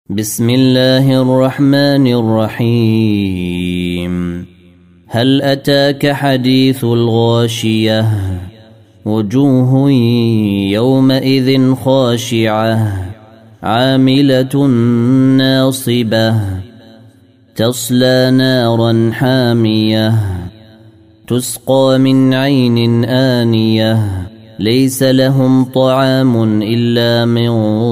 بسم الله الرحمن الرحيم. هل أتاك حديث الغاشية؟ وجوه يومئذ خاشعة عاملة ناصبة تصلى نارا حامية تسقى من عين آنية ليس لهم طعام إلا من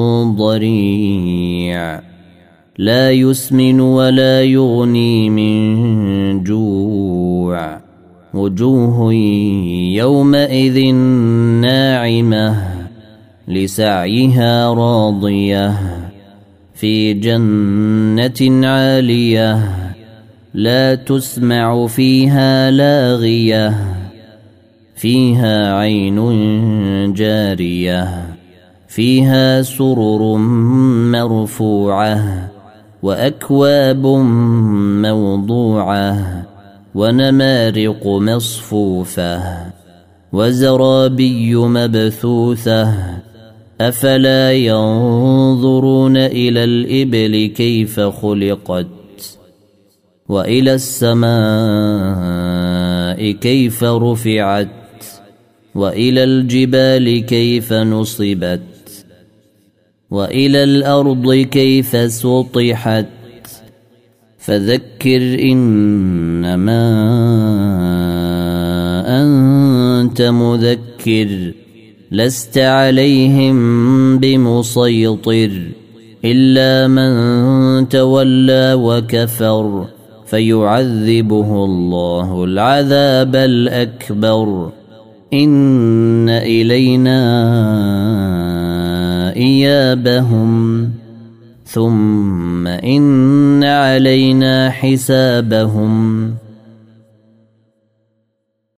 ضريع لا يسمن ولا يغني من جوع وجوه يومئذ ناعمة لسعيها راضية في جنة عالية لا تسمع فيها لاغية فيها عين جارية فيها سرر مرفوعة وأكواب موضوعة ونمارق مصفوفة وزرابي مبثوثة أفلا ينظرون إلى الإبل كيف خلقت وإلى السماء كيف رفعت وإلى الجبال كيف نصبت وإلى الأرض كيف سطحت فذكر إنما أنت مذكر لست عليهم بمسيطر إلا من تولى وكفر فيعذبه الله العذاب الأكبر إن إلينا إيابهم ثم إن علينا حسابهم